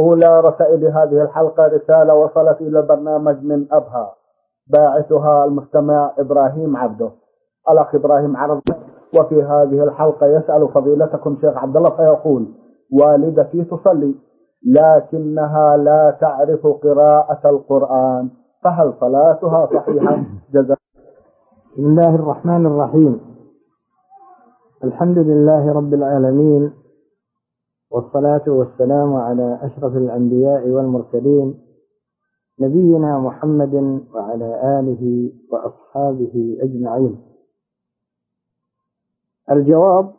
أولى رسائل هذه الحلقة رسالة وصلت إلى البرنامج من أبها، باعثها المستمع إبراهيم عبده. الأخ إبراهيم عبده، وفي هذه الحلقة يسأل فضيلتكم شيخ عبد الله فيقول: والدتي تصلي لكنها لا تعرف قراءة القرآن، فهل صلاتها صحيحة؟ جزاك. بسم الله الرحمن الرحيم. الحمد لله رب العالمين، والصلاة والسلام على أشرف الأنبياء والمرسلين، نبينا محمد وعلى آله وأصحابه أجمعين. الجواب: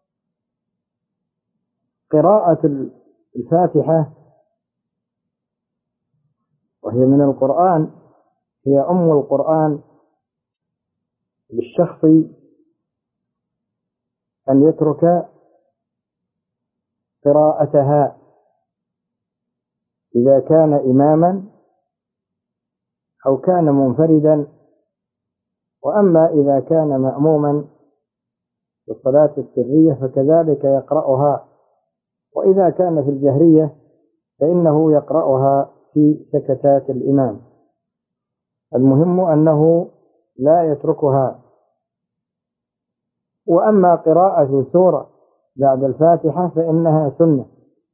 قراءة الفاتحة وهي من القرآن، هي أم القرآن، للشخص أن يترك قراءتها إذا كان إماما أو كان منفردا، وأما إذا كان مأموما في الصلاة السرية فكذلك يقرأها، وإذا كان في الجهرية فإنه يقرأها في سكتات الإمام. المهم أنه لا يتركها. وأما قراءة سورة بعد الفاتحة فإنها سنة،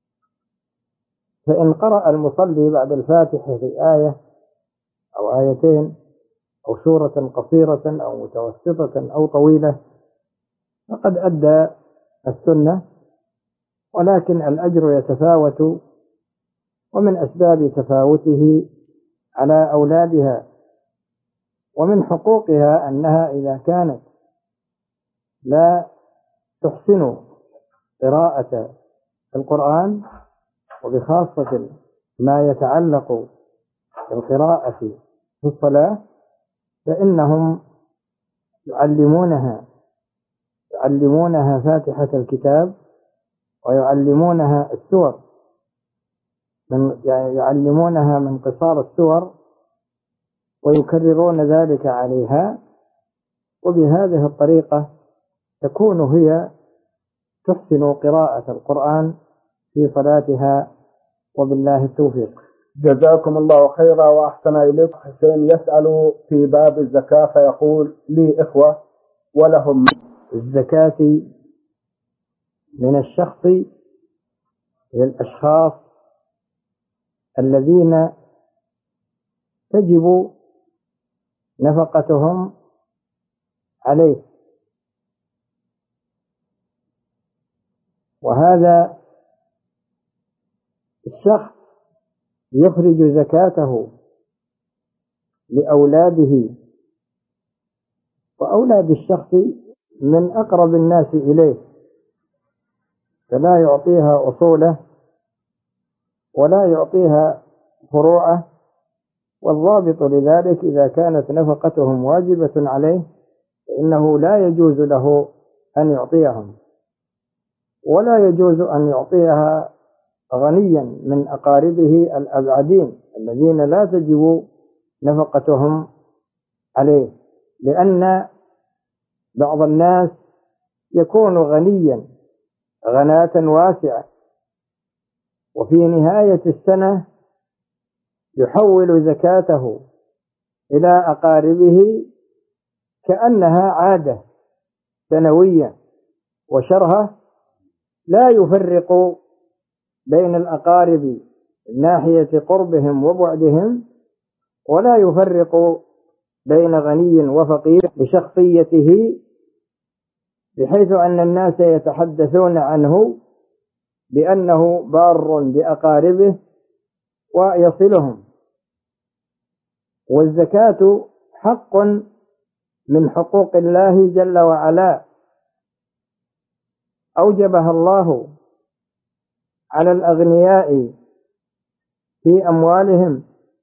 فإن قرأ المصلي بعد الفاتحة في آية أو آيتين أو سورة قصيرة أو متوسطة أو طويلة فقد أدى السنة، ولكن الأجر يتفاوت، ومن أسباب تفاوته على أولادها ومن حقوقها أنها إذا كانت لا تحسن قراءة القرآن، وبخاصة ما يتعلق بالقراءة في الصلاة، فإنهم يعلمونها فاتحة الكتاب، ويعلمونها السور، يعلمونها من قصار السور ويكررون ذلك عليها، وبهذه الطريقة تكون هي تحسن قراءة القرآن في صلاتها، وبالله التوفيق. جزاكم الله خيرا وأحسن إليك. حسين يسأل في باب الزكاة فيقول: لي إخوة ولهم الزكاة من الشخص إلى الأشخاص الذين تجب نفقتهم عليه، وهذا الشخص يخرج زكاته لأولاده، وأولاد الشخص من أقرب الناس إليه، فلا يعطيها أصوله ولا يعطيها فروعه. والضابط لذلك إذا كانت نفقتهم واجبة عليه فإنه لا يجوز له أن يعطيهم، ولا يجوز أن يعطيها غنيا من أقاربه الأبعدين الذين لا تجب نفقتهم عليه، لأن بعض الناس يكون غنيا غناة واسعة، وفي نهاية السنة يحول زكاته إلى أقاربه كأنها عادة سنوية وشرهة، لا يفرق بين الأقارب من ناحية قربهم وبعدهم، ولا يفرق بين غني وفقير بشخصيته، بحيث أن الناس يتحدثون عنه بأنه بار بأقاربه ويصلهم. والزكاة حق من حقوق الله جل وعلا، أوجبها الله على الأغنياء في أموالهم،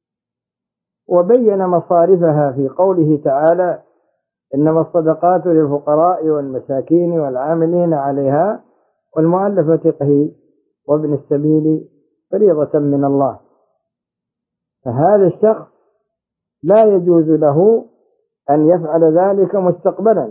وبين مصارفها في قوله تعالى: إنما الصدقات للفقراء والمساكين والعاملين عليها والمؤلفة قلوبهم وابن السبيل فريضة من الله. فهذا الشخص لا يجوز له أن يفعل ذلك مستقبلا،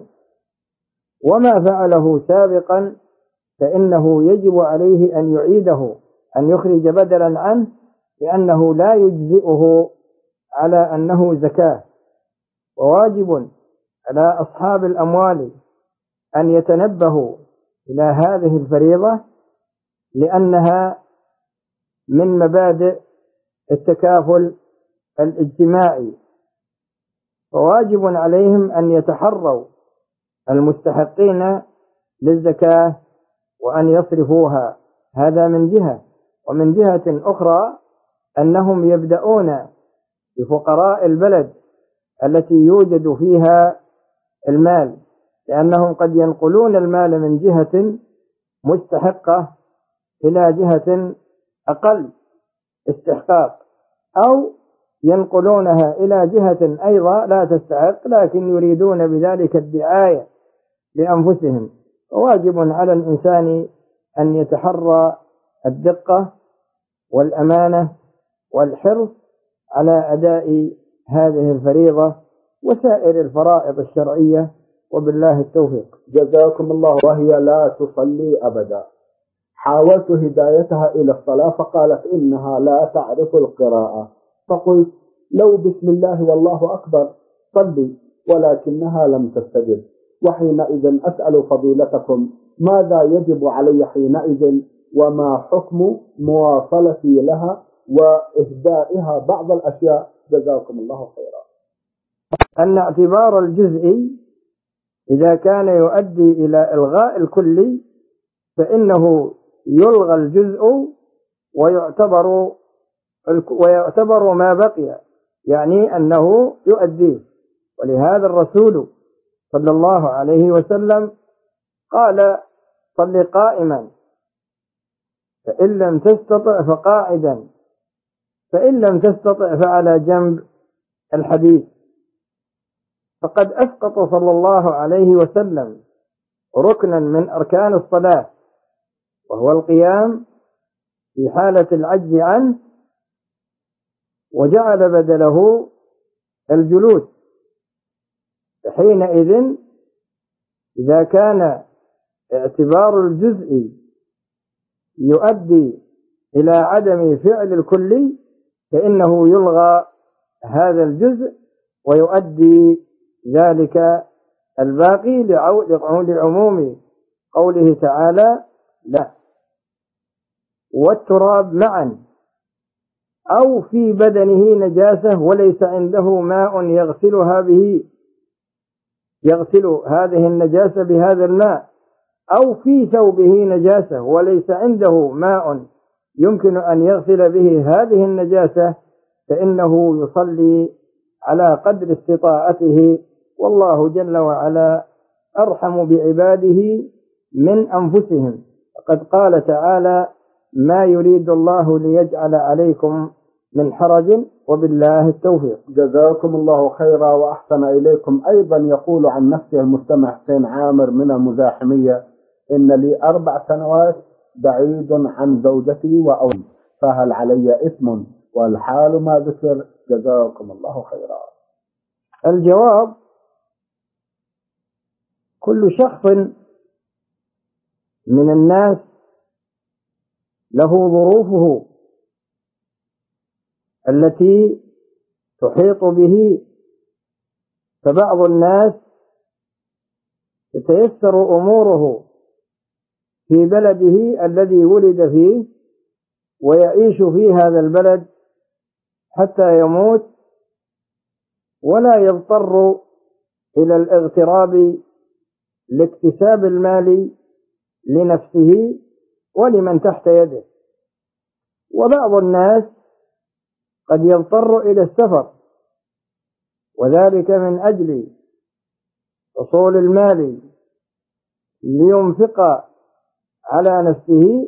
وما فعله سابقا فإنه يجب عليه أن يعيده أن يخرج بدلا عنه، لأنه لا يجزئه على أنه زكاة. وواجب على أصحاب الأموال أن يتنبهوا إلى هذه الفريضة، لأنها من مبادئ التكافل الاجتماعي، وواجب عليهم أن يتحروا المستحقين للزكاة وأن يصرفوها. هذا من جهة. ومن جهة أخرى أنهم يبدأون بفقراء البلد التي يوجد فيها المال، لأنهم قد ينقلون المال من جهة مستحقة إلى جهة أقل استحقاق، أو ينقلونها إلى جهة أيضا لا تستحق لكن يريدون بذلك الدعاية لأنفسهم. وواجب على الإنسان أن يتحرى الدقة والأمانة والحرص على أداء هذه الفريضة وسائر الفرائض الشرعية، وبالله التوفيق. جزاكم الله. وهي لا تصلي أبدا. حاولت هدايتها إلى الصلاة فقالت إنها لا تعرف القراءة، فقلت لو بسم الله والله أكبر صلي، ولكنها لم تستجب. وحينئذ أسأل فضيلتكم ماذا يجب علي حينئذ، وما حكم مواصلتي لها وإهدائها بعض الأشياء؟ جزاكم الله خيرا. أن اعتبار الجزء إذا كان يؤدي إلى إلغاء الكل فإنه يلغى الجزء ويعتبر ما بقي، يعني أنه يؤديه. ولهذا الرسول صلى الله عليه وسلم قال صل قائما، فإن لم تستطع فقاعدا، فإن لم تستطع فعلى جنب الحديث. فقد أسقط صلى الله عليه وسلم ركنا من أركان الصلاة وهو القيام في حالة العجز عنه، وجعل بدله الجلوس. فحينئذ إذا كان اعتبار الجزء يؤدي إلى عدم فعل الكل فإنه يلغى هذا الجزء ويؤدي ذلك الباقي لعموم قوله تعالى لا. والتراب معا أو في بدنه نجاسة وليس عنده ماء يغسل هذه النجاسة بهذا الماء، أو في ثوبه نجاسة وليس عنده ماء يمكن أن يغسل به هذه النجاسة، فإنه يصلي على قدر استطاعته، والله جل وعلا أرحم بعباده من أنفسهم. فقد قال تعالى ما يريد الله ليجعل عليكم من حرج وبالله التوفيق. جزاكم الله خيرا وأحسن إليكم. أيضا يقول عن نفسه المستمع حسين عامر من المزاحمية إن لي 4 سنوات بعيد عن زوجتي وأولادي، فهل علي إثم والحال ما ذكر؟ جزاكم الله خيرا. الجواب كل شخص من الناس له ظروفه التي تحيط به، فبعض الناس تتيسر أموره في بلده الذي ولد فيه ويعيش في هذا البلد حتى يموت، ولا يضطر إلى الاغتراب لاكتساب المال لنفسه ولمن تحت يده. وبعض الناس قد يضطر إلى السفر، وذلك من أجل حصول المال لينفق على نفسه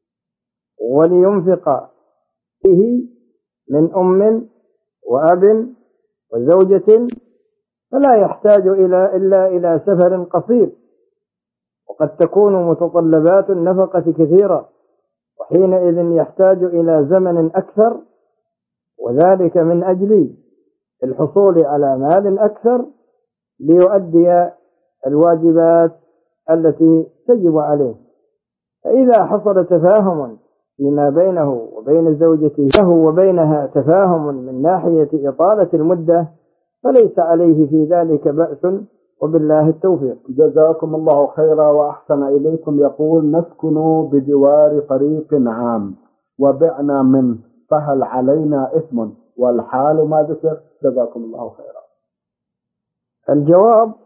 ولينفق به من أم وأب وزوجة، فلا يحتاج إلا إلى سفر قصير، وقد تكون متطلبات النفقة كثيرة، وحينئذ يحتاج إلى زمن أكثر، وذلك من أجل الحصول على مال أكثر ليؤدي الواجبات التي تجب عليه. فإذا حصل تفاهم فيما بينه وبين زوجته له وبينها تفاهم من ناحية إطالة المدة فليس عليه في ذلك بأس، وبالله التوفيق. جزاكم الله خيرا وأحسن إليكم. يقول: نسكن بجوار طريق عام وبعنا منه، فهل علينا إثم والحال ما ذكر؟ جزاكم الله خيرا. الجواب: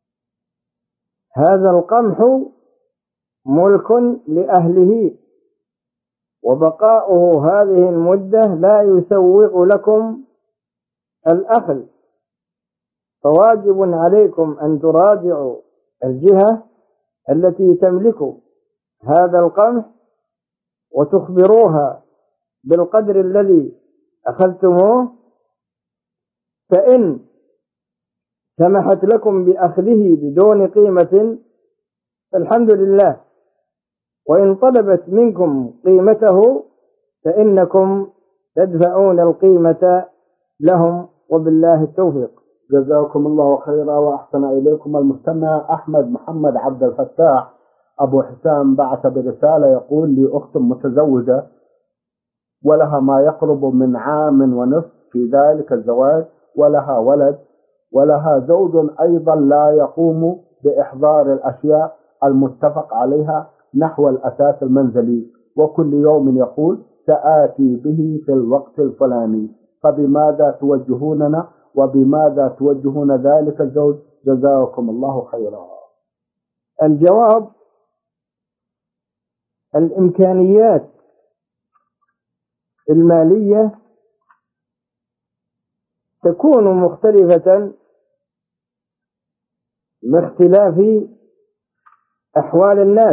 هذا القمح ملك لأهله، وبقاؤه هذه المدة لا يسوغ لكم الأخذ، فواجب عليكم أن تراجعوا الجهة التي تملك هذا القمح وتخبروها بالقدر الذي أخذتموه، فإن سمحت لكم بأخذه بدون قيمة فالحمد لله، وإن طلبت منكم قيمته فإنكم تدفعون القيمة لهم، وبالله التوفيق. جزاكم الله خيرا وأحسن إليكم. المستمع أحمد محمد عبد الفتاح أبو حسام بعث برسالة يقول: لي أخت متزوجة ولها ما يقرب من عام ونصف في ذلك الزواج، ولها ولد، ولها زوج أيضا لا يقوم بإحضار الأشياء المتفق عليها نحو الأثاث المنزلي، وكل يوم يقول سآتي به في الوقت الفلاني، فبماذا توجهوننا وبماذا توجهون ذلك الزوج؟ جزاكم الله خيرا. الجواب: الإمكانيات المالية تكون مختلفة باختلاف أحوال الناس،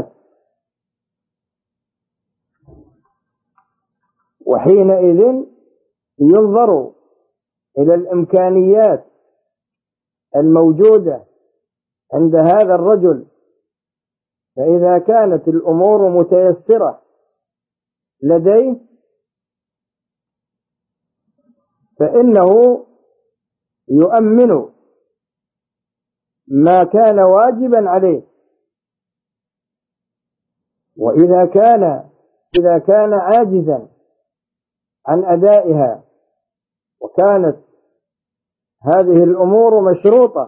وحينئذ ينظر إلى الإمكانيات الموجودة عند هذا الرجل، فإذا كانت الأمور متيسرة لديه فإنه يؤمن ما كان واجبا عليه، وإذا كان عاجزا عن أدائها وكانت هذه الأمور مشروطة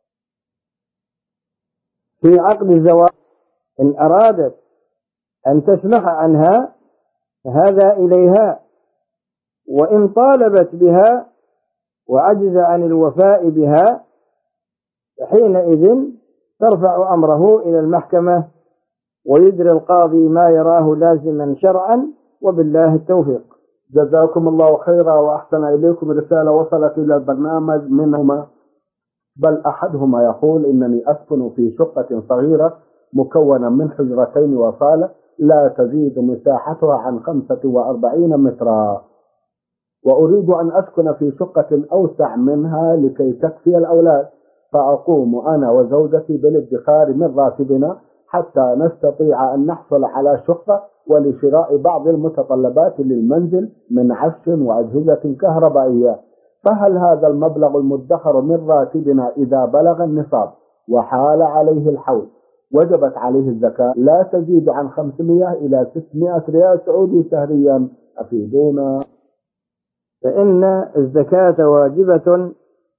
في عقد الزواج، إن أرادت أن تسمح عنها فهذا إليها، وإن طالبت بها وعجز عن الوفاء بها فحينئذ ترفع أمره إلى المحكمة ويجري القاضي ما يراه لازما شرعا، وبالله التوفيق. جزاكم الله خيرا وأحسن إليكم. رسالة وصلت إلى البرنامج منهما بل أحدهما يقول: إنني أسكن في شقة صغيرة مكونة من حجرتين وصالة لا تزيد مساحتها عن 45 مترا، وأريد أن أسكن في شقة أوسع منها لكي تكفي الأولاد، فأقوم أنا وزوجتي بالادخار من راتبنا حتى نستطيع أن نحصل على شقة ولشراء بعض المتطلبات للمنزل من عفش وأجهزة كهربائية، فهل هذا المبلغ المدخر من راتبنا إذا بلغ النصاب وحال عليه الحول وجبت عليه الزكاة لا تزيد عن 500 إلى 600 ريال سعودي شهريا؟ أفيدونا. فإن الزكاة واجبة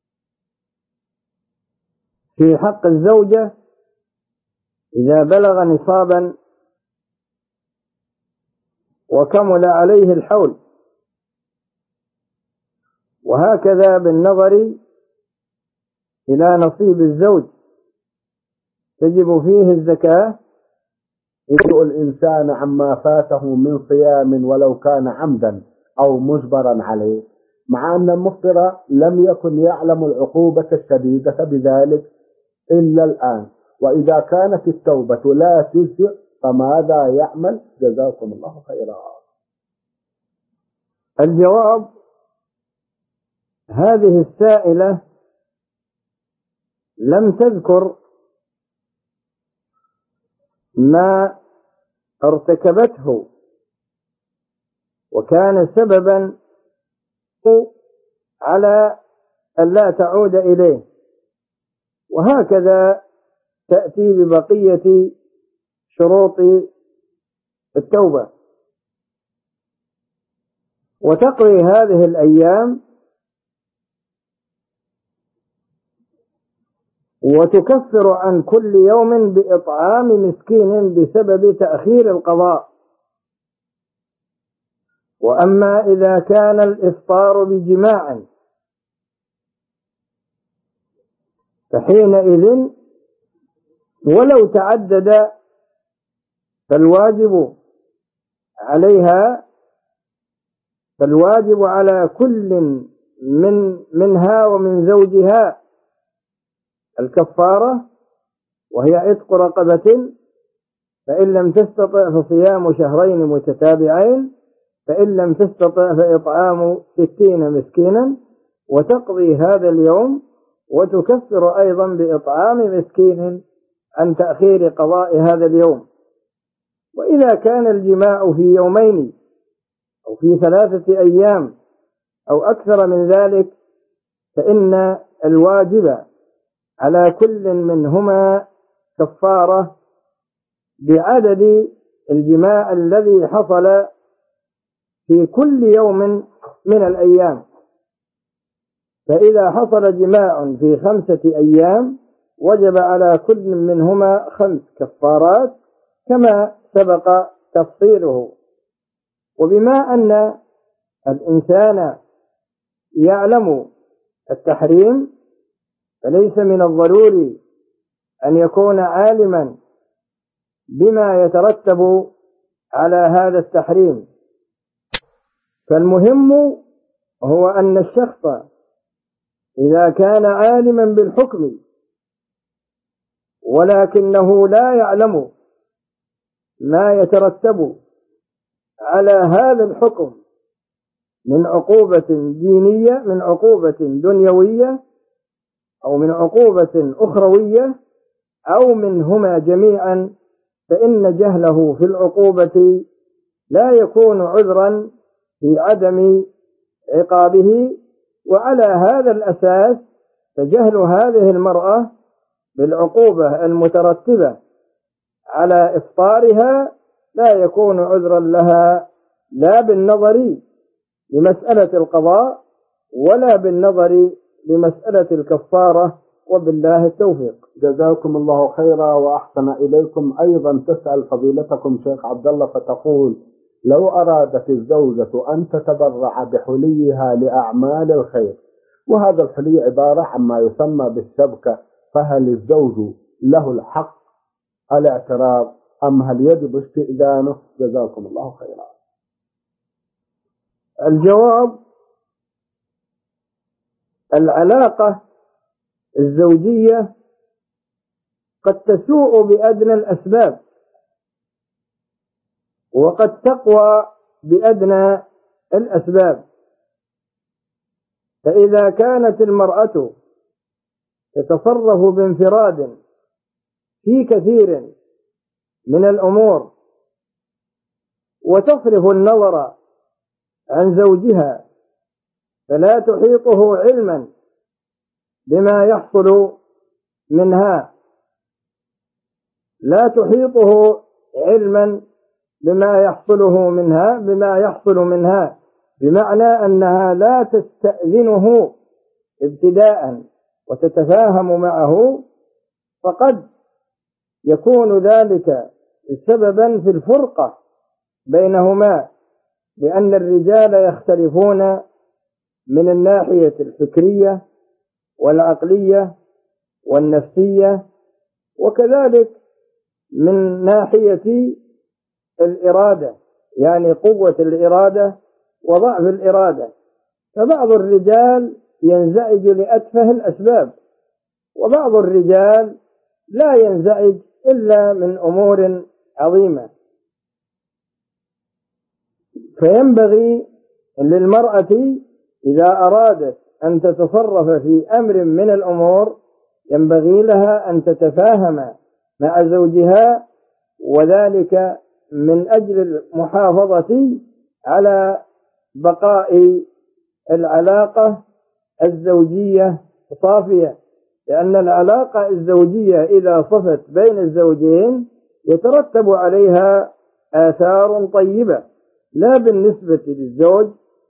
في حق الزوجة إذا بلغ نصابا وكمل عليه الحول، وهكذا بالنظر إلى نصيب الزوج تجب فيه الزكاة. يسأل الإنسان عما فاته من صيام ولو كان عمدا أو مجبرا عليه، مع أن المفطر لم يكن يعلم العقوبة الشديدة بذلك إلا الآن، وإذا كانت التوبة لا تجزئ فماذا يعمل؟ جزاكم الله خيرا. الجواب: هذه السائلة لم تذكر ما ارتكبته وكان سببا على أن لا تعود إليه، وهكذا تأتي ببقية شروط التوبة. وتقضي هذه الأيام وتكفر عن كل يوم بإطعام مسكين بسبب تأخير القضاء. وأما إذا كان الإفطار بجماع فحينئذ ولو تعدد فالواجب على كل منها ومن زوجها الكفارة، وهي عتق رقبة، فإن لم تستطع فصيام شهرين متتابعين، فإن لم تستطع فإطعام 60 مسكينا، وتقضي هذا اليوم وتكفر أيضا بإطعام مسكين عن تأخير قضاء هذا اليوم. وإذا كان الجماع في يومين أو في 3 أيام أو أكثر من ذلك فإن الواجب على كل منهما كفارة بعدد الجماع الذي حصل في كل يوم من الأيام. فإذا حصل جماع في 5 أيام وجب على كل منهما 5 كفارات كما سبق تفصيله. وبما أن الإنسان يعلم التحريم فليس من الضروري أن يكون عالما بما يترتب على هذا التحريم، فالمهم هو أن الشخص إذا كان عالما بالحكم ولكنه لا يعلم ما يترتب على هذا الحكم من عقوبة دينية، من عقوبة دنيوية، أو من عقوبة أخروية، أو منهما جميعا، فإن جهله في العقوبة لا يكون عذرا في عدم عقابه. وعلى هذا الأساس فجهل هذه المرأة بالعقوبة المترتبة على إفطارها لا يكون عذرا لها، لا بالنظر لمسألة القضاء ولا بالنظر لمسألة الكفارة. وبالله التوفيق. جزاكم الله خيرا وأحسن إليكم. أيضا تسأل فضيلتكم شيخ عبد الله فتقول: لو أرادت الزوجة أن تتبرع بحليها لأعمال الخير، وهذا الحلي عبارة عما يسمى بالشبكة، فهل الزوج له الحق الاعتراض أم هل يجب استئذانه؟ جزاكم الله خيرا. الجواب: العلاقة الزوجية قد تسوء بأدنى الأسباب وقد تقوى بأدنى الأسباب. فإذا كانت المرأة تتصرف بانفراد في كثير من الأمور وتصرف النظر عن زوجها فلا تحيطه علما بما يحصل منها، لا تحيطه علما بما يحصل منها، بمعنى أنها لا تستأذنه ابتداء وتتفاهم معه، فقد يكون ذلك سببا في الفرقة بينهما، لأن الرجال يختلفون من الناحية الفكرية والعقلية والنفسية، وكذلك من ناحية الإرادة، يعني قوة الإرادة وضعف الإرادة. فبعض الرجال ينزعج لأتفه الأسباب، وبعض الرجال لا ينزعج إلا من أمور عظيمة. فينبغي للمرأة إذا أرادت أن تتصرف في أمر من الأمور ينبغي لها أن تتفاهم مع زوجها، وذلك من أجل المحافظة على بقاء العلاقة الزوجية صافية، لأن العلاقة الزوجية إذا صفت بين الزوجين يترتب عليها آثار طيبة، لا بالنسبة للزوج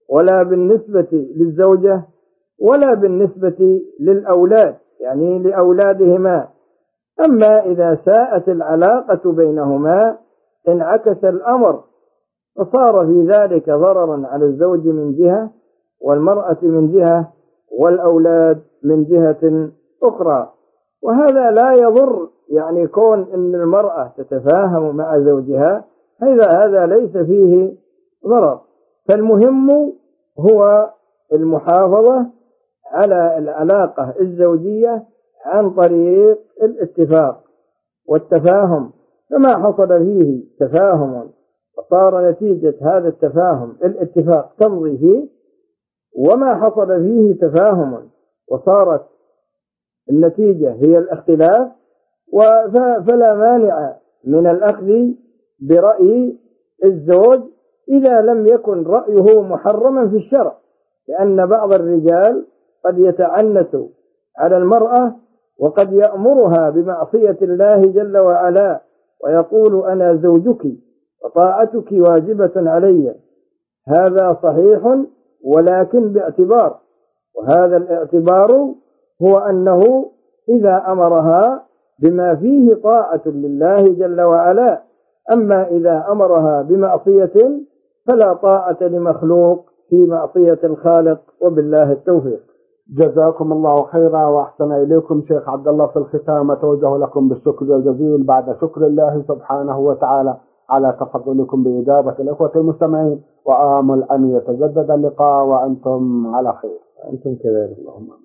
ولا بالنسبة للزوجة ولا بالنسبة للأولاد، يعني لأولادهما. أما إذا ساءت العلاقة بينهما انعكس الأمر، فصار في ذلك ضررا على الزوج من جهة، والمرأة من جهة، والأولاد من جهة أخرى. وهذا لا يضر، يعني كون أن المرأة تتفاهم مع زوجها، هذا ليس فيه ضرر. فالمهم هو المحافظة على العلاقة الزوجية عن طريق الاتفاق والتفاهم. فما حصل فيه تفاهم وصار نتيجة هذا التفاهم الاتفاق تمضي فيه، وما حصل فيه تفاهم وصارت النتيجة هي الاختلاف، فلا مانع من الأخذ برأي الزوج إذا لم يكن رأيه محرما في الشرع، لأن بعض الرجال قد يتعنت على المرأة وقد يأمرها بمعصية الله جل وعلا ويقول أنا زوجك وطاعتك واجبة علي. هذا صحيح، ولكن باعتبار، وهذا الاعتبار هو أنه إذا أمرها بما فيه طاعة لله جل وعلا. أما إذا أمرها بمعصية فلا طاعة لمخلوق في معصية الخالق، وبالله التوفيق. جزاكم الله خيرا وأحسن إليكم شيخ عبد الله. في الختام أتوجه لكم بالشكر الجزيل بعد شكر الله سبحانه وتعالى على تفضلكم بإجابة الإخوة المستمعين، وآمل أن يتجدد اللقاء وأنتم على خير. أنتم كذلك، اللهم